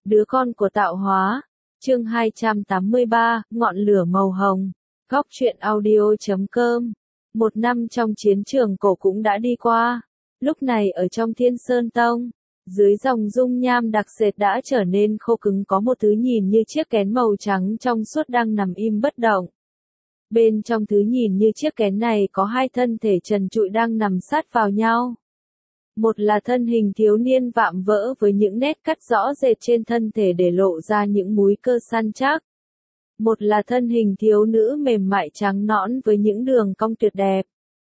Đứa con của tạo hóa. Chương 283, ngọn lửa màu hồng. Góc truyện audio.com. Một năm trong chiến trường cổ cũng đã đi qua. Lúc này ở trong Thiên Sơn Tông, dưới dòng dung nham đặc sệt đã trở nên khô cứng, có một thứ nhìn như chiếc kén màu trắng trong suốt đang nằm im bất động. Bên trong thứ nhìn như chiếc kén này có hai thân thể trần trụi đang nằm sát vào nhau. Một là thân hình thiếu niên vạm vỡ với những nét cắt rõ rệt trên thân thể để lộ ra những múi cơ săn chắc. Một là thân hình thiếu nữ mềm mại trắng nõn với những đường cong tuyệt đẹp.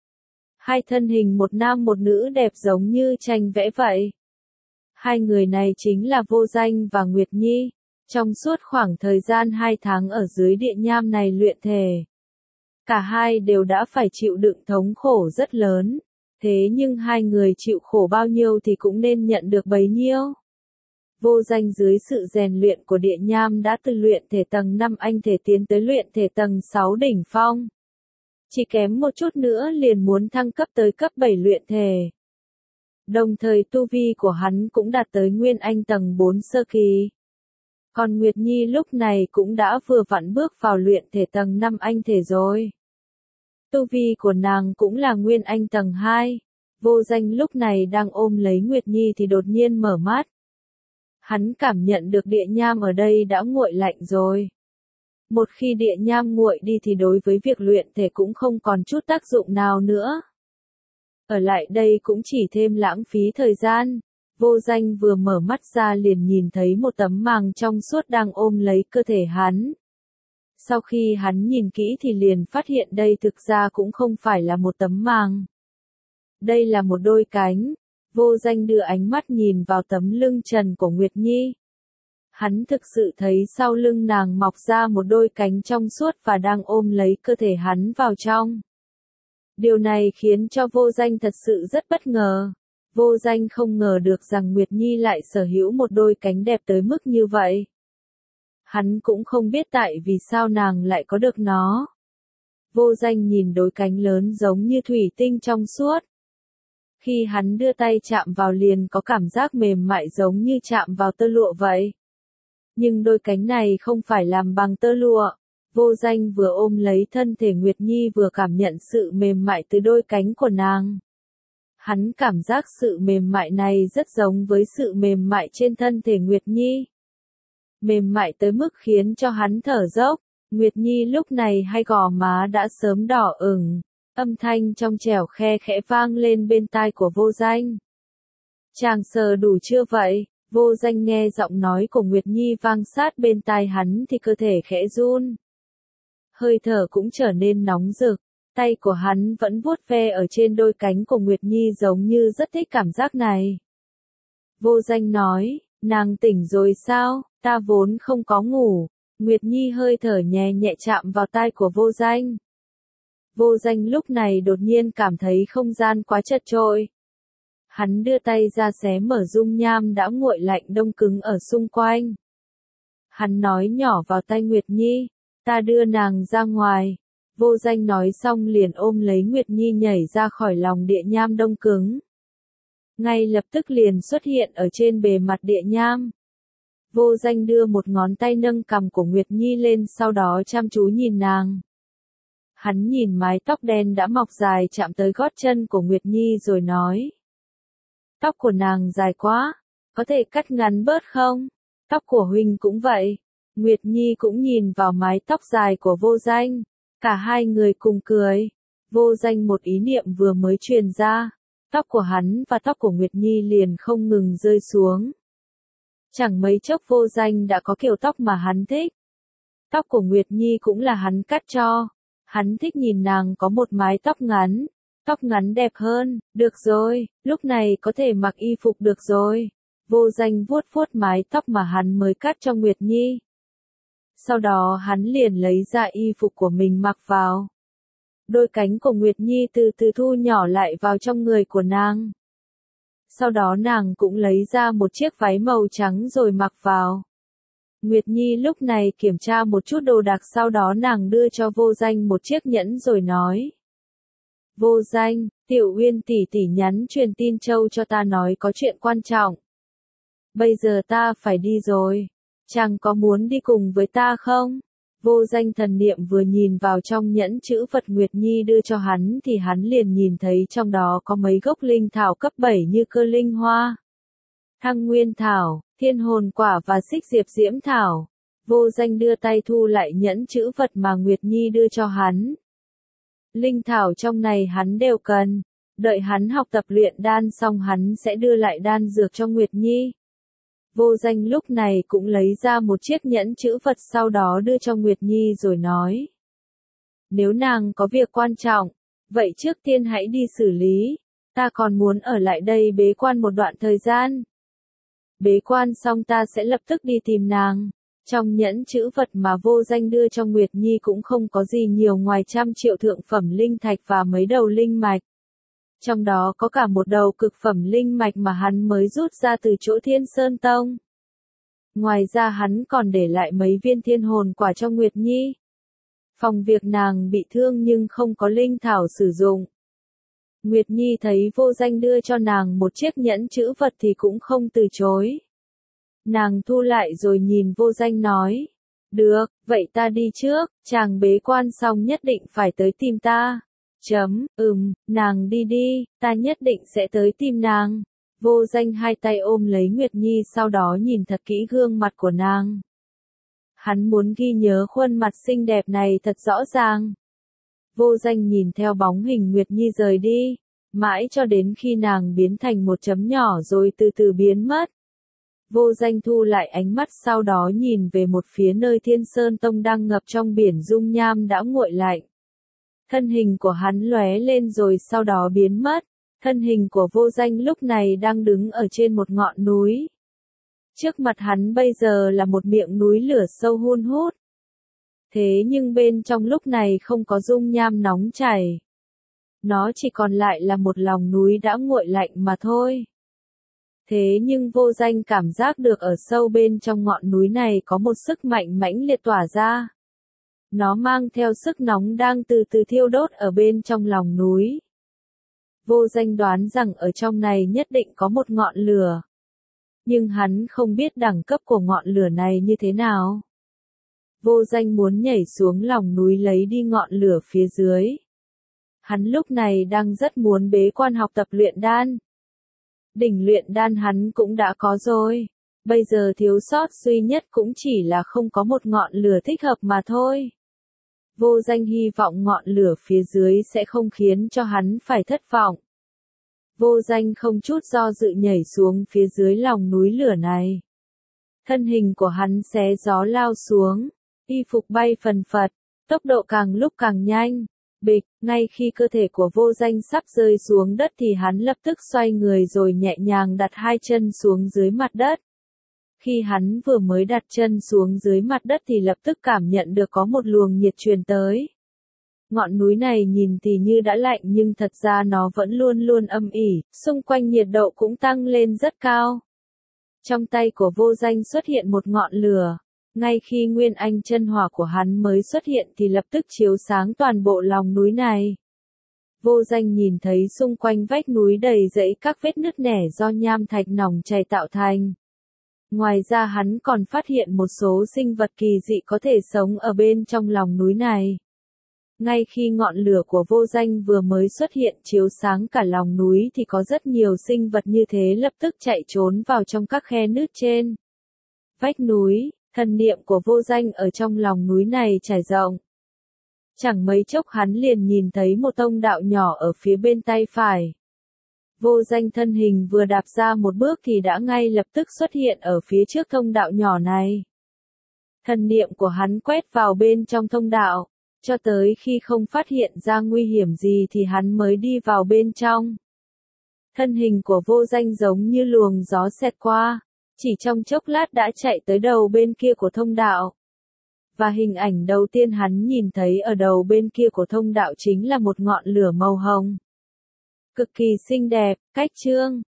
Hai thân hình một nam một nữ đẹp giống như tranh vẽ vậy. Hai người này chính là Vô Danh và Nguyệt Nhi. Trong suốt khoảng thời gian 2 tháng ở dưới địa nham này luyện thể, cả hai đều đã phải chịu đựng thống khổ rất lớn. Thế nhưng hai người chịu khổ bao nhiêu thì cũng nên nhận được bấy nhiêu. Vô Danh dưới sự rèn luyện của địa nham đã từ luyện thể tầng 5 anh thể tiến tới luyện thể tầng 6 đỉnh phong. Chỉ kém một chút nữa liền muốn thăng cấp tới cấp 7 luyện thể. Đồng thời tu vi của hắn cũng đạt tới Nguyên Anh tầng 4 sơ kỳ. Còn Nguyệt Nhi lúc này cũng đã vừa vặn bước vào luyện thể tầng 5 anh thể rồi. Tu vi của nàng cũng là Nguyên Anh tầng 2. Vô Danh lúc này đang ôm lấy Nguyệt Nhi thì đột nhiên mở mắt. Hắn cảm nhận được địa nham ở đây đã nguội lạnh rồi. Một khi địa nham nguội đi thì đối với việc luyện thể cũng không còn chút tác dụng nào nữa. Ở lại đây cũng chỉ thêm lãng phí thời gian. Vô Danh vừa mở mắt ra liền nhìn thấy một tấm màng trong suốt đang ôm lấy cơ thể hắn. Sau khi hắn nhìn kỹ thì liền phát hiện đây thực ra cũng không phải là một tấm màng. Đây là một đôi cánh. Vô Danh đưa ánh mắt nhìn vào tấm lưng trần của Nguyệt Nhi. Hắn thực sự thấy sau lưng nàng mọc ra một đôi cánh trong suốt và đang ôm lấy cơ thể hắn vào trong. Điều này khiến cho Vô Danh thật sự rất bất ngờ. Vô Danh không ngờ được rằng Nguyệt Nhi lại sở hữu một đôi cánh đẹp tới mức như vậy. Hắn cũng không biết tại vì sao nàng lại có được nó. Vô Danh nhìn đôi cánh lớn giống như thủy tinh trong suốt. Khi hắn đưa tay chạm vào liền có cảm giác mềm mại giống như chạm vào tơ lụa vậy. Nhưng đôi cánh này không phải làm bằng tơ lụa. Vô Danh vừa ôm lấy thân thể Nguyệt Nhi vừa cảm nhận sự mềm mại từ đôi cánh của nàng. Hắn cảm giác sự mềm mại này rất giống với sự mềm mại trên thân thể Nguyệt Nhi. Mềm mại tới mức khiến cho hắn thở dốc. Nguyệt Nhi lúc này hai gò má đã sớm đỏ ửng. Âm thanh trong trẻo khe khẽ vang lên bên tai của Vô Danh. Chàng sờ đủ chưa vậy? Vô Danh nghe giọng nói của Nguyệt Nhi vang sát bên tai hắn thì cơ thể khẽ run. Hơi thở cũng trở nên nóng rực. Tay của hắn vẫn vuốt ve ở trên đôi cánh của Nguyệt Nhi giống như rất thích cảm giác này. Vô Danh nói, nàng tỉnh rồi sao? Ta vốn không có ngủ. Nguyệt Nhi hơi thở nhẹ nhẹ chạm vào tai của Vô Danh. Vô Danh lúc này đột nhiên cảm thấy không gian quá chật chội. Hắn đưa tay ra xé mở dung nham đã nguội lạnh đông cứng ở xung quanh. Hắn nói nhỏ vào tai Nguyệt Nhi, ta đưa nàng ra ngoài. Vô Danh nói xong liền ôm lấy Nguyệt Nhi nhảy ra khỏi lòng địa nham đông cứng. Ngay lập tức liền xuất hiện ở trên bề mặt địa nham. Vô Danh đưa một ngón tay nâng cằm của Nguyệt Nhi lên, sau đó chăm chú nhìn nàng. Hắn nhìn mái tóc đen đã mọc dài chạm tới gót chân của Nguyệt Nhi rồi nói. Tóc của nàng dài quá, có thể cắt ngắn bớt không? Tóc của huynh cũng vậy. Nguyệt Nhi cũng nhìn vào mái tóc dài của Vô Danh. Cả hai người cùng cười. Vô Danh một ý niệm vừa mới truyền ra. Tóc của hắn và tóc của Nguyệt Nhi liền không ngừng rơi xuống. Chẳng mấy chốc Vô Danh đã có kiểu tóc mà hắn thích. Tóc của Nguyệt Nhi cũng là hắn cắt cho. Hắn thích nhìn nàng có một mái tóc ngắn. Tóc ngắn đẹp hơn, được rồi, lúc này có thể mặc y phục được rồi. Vô Danh vuốt vuốt mái tóc mà hắn mới cắt cho Nguyệt Nhi. Sau đó hắn liền lấy ra y phục của mình mặc vào. Đôi cánh của Nguyệt Nhi từ từ thu nhỏ lại vào trong người của nàng. Sau đó nàng cũng lấy ra một chiếc váy màu trắng rồi mặc vào. Nguyệt Nhi lúc này kiểm tra một chút đồ đạc, sau đó nàng đưa cho Vô Danh một chiếc nhẫn rồi nói. Vô Danh, Tiểu Uyên tỷ tỷ nhắn truyền tin Châu cho ta nói có chuyện quan trọng. Bây giờ ta phải đi rồi. Chàng có muốn đi cùng với ta không? Vô danh thần niệm vừa nhìn vào trong nhẫn chữ vật Nguyệt Nhi đưa cho hắn thì hắn liền nhìn thấy trong đó có mấy gốc linh thảo cấp 7 như cơ linh hoa, thăng nguyên thảo, thiên hồn quả và xích diệp diễm thảo. Vô danh đưa tay thu lại nhẫn chữ vật mà Nguyệt Nhi đưa cho hắn. Linh thảo trong này hắn đều cần. Đợi hắn học tập luyện đan xong hắn sẽ đưa lại đan dược cho Nguyệt Nhi. Vô danh lúc này cũng lấy ra một chiếc nhẫn chữ vật sau đó đưa cho Nguyệt Nhi rồi nói. Nếu nàng có việc quan trọng, vậy trước tiên hãy đi xử lý. Ta còn muốn ở lại đây bế quan một đoạn thời gian. Bế quan xong ta sẽ lập tức đi tìm nàng. Trong nhẫn chữ vật mà vô danh đưa cho Nguyệt Nhi cũng không có gì nhiều ngoài 100 triệu thượng phẩm linh thạch và mấy đầu linh mạch. Trong đó có cả một đầu cực phẩm linh mạch mà hắn mới rút ra từ chỗ Thiên Sơn Tông. Ngoài ra hắn còn để lại mấy viên thiên hồn quả cho Nguyệt Nhi. Phòng việc nàng bị thương nhưng không có linh thảo sử dụng. Nguyệt Nhi thấy vô danh đưa cho nàng một chiếc nhẫn chữ vật thì cũng không từ chối. Nàng thu lại rồi nhìn vô danh nói. Được, vậy ta đi trước, chàng bế quan xong nhất định phải tới tìm ta. Nàng đi đi, ta nhất định sẽ tới tìm nàng. Vô danh hai tay ôm lấy Nguyệt Nhi sau đó nhìn thật kỹ gương mặt của nàng. Hắn muốn ghi nhớ khuôn mặt xinh đẹp này thật rõ ràng. Vô danh nhìn theo bóng hình Nguyệt Nhi rời đi, mãi cho đến khi nàng biến thành một chấm nhỏ rồi từ từ biến mất. Vô danh thu lại ánh mắt sau đó nhìn về một phía nơi Thiên Sơn Tông đang ngập trong biển dung nham đã nguội lạnh. Thân hình của hắn lóe lên rồi sau đó biến mất. Thân hình của vô danh lúc này đang đứng ở trên một ngọn núi. Trước mặt hắn bây giờ là một miệng núi lửa sâu hun hút. Thế nhưng bên trong lúc này không có dung nham nóng chảy. Nó chỉ còn lại là một lòng núi đã nguội lạnh mà thôi. Thế nhưng vô danh cảm giác được ở sâu bên trong ngọn núi này có một sức mạnh mãnh liệt tỏa ra. Nó mang theo sức nóng đang từ từ thiêu đốt ở bên trong lòng núi. Vô danh đoán rằng ở trong này nhất định có một ngọn lửa. Nhưng hắn không biết đẳng cấp của ngọn lửa này như thế nào. Vô danh muốn nhảy xuống lòng núi lấy đi ngọn lửa phía dưới. Hắn lúc này đang rất muốn bế quan học tập luyện đan. Đỉnh luyện đan hắn cũng đã có rồi. Bây giờ thiếu sót duy nhất cũng chỉ là không có một ngọn lửa thích hợp mà thôi. Vô danh hy vọng ngọn lửa phía dưới sẽ không khiến cho hắn phải thất vọng. Vô danh không chút do dự nhảy xuống phía dưới lòng núi lửa này. Thân hình của hắn xé gió lao xuống, y phục bay phần phật, tốc độ càng lúc càng nhanh. Bịch, ngay khi cơ thể của vô danh sắp rơi xuống đất thì hắn lập tức xoay người rồi nhẹ nhàng đặt hai chân xuống dưới mặt đất. Khi hắn vừa mới đặt chân xuống dưới mặt đất thì lập tức cảm nhận được có một luồng nhiệt truyền tới. Ngọn núi này nhìn thì như đã lạnh nhưng thật ra nó vẫn luôn luôn âm ỉ, xung quanh nhiệt độ cũng tăng lên rất cao. Trong tay của vô danh xuất hiện một ngọn lửa. Ngay khi nguyên anh chân hỏa của hắn mới xuất hiện thì lập tức chiếu sáng toàn bộ lòng núi này. Vô danh nhìn thấy xung quanh vách núi đầy rẫy các vết nứt nẻ do nham thạch nòng chảy tạo thành. Ngoài ra hắn còn phát hiện một số sinh vật kỳ dị có thể sống ở bên trong lòng núi này. Ngay khi ngọn lửa của vô danh vừa mới xuất hiện chiếu sáng cả lòng núi thì có rất nhiều sinh vật như thế lập tức chạy trốn vào trong các khe nứt trên vách núi. Thần niệm của vô danh ở trong lòng núi này trải rộng. Chẳng mấy chốc hắn liền nhìn thấy một thông đạo nhỏ ở phía bên tay phải. Vô danh thân hình vừa đạp ra một bước thì đã ngay lập tức xuất hiện ở phía trước thông đạo nhỏ này. Thần niệm của hắn quét vào bên trong thông đạo, cho tới khi không phát hiện ra nguy hiểm gì thì hắn mới đi vào bên trong. Thân hình của vô danh giống như luồng gió xẹt qua. Chỉ trong chốc lát đã chạy tới đầu bên kia của thông đạo. Và hình ảnh đầu tiên hắn nhìn thấy ở đầu bên kia của thông đạo chính là một ngọn lửa màu hồng. Cực kỳ xinh đẹp, cách chương.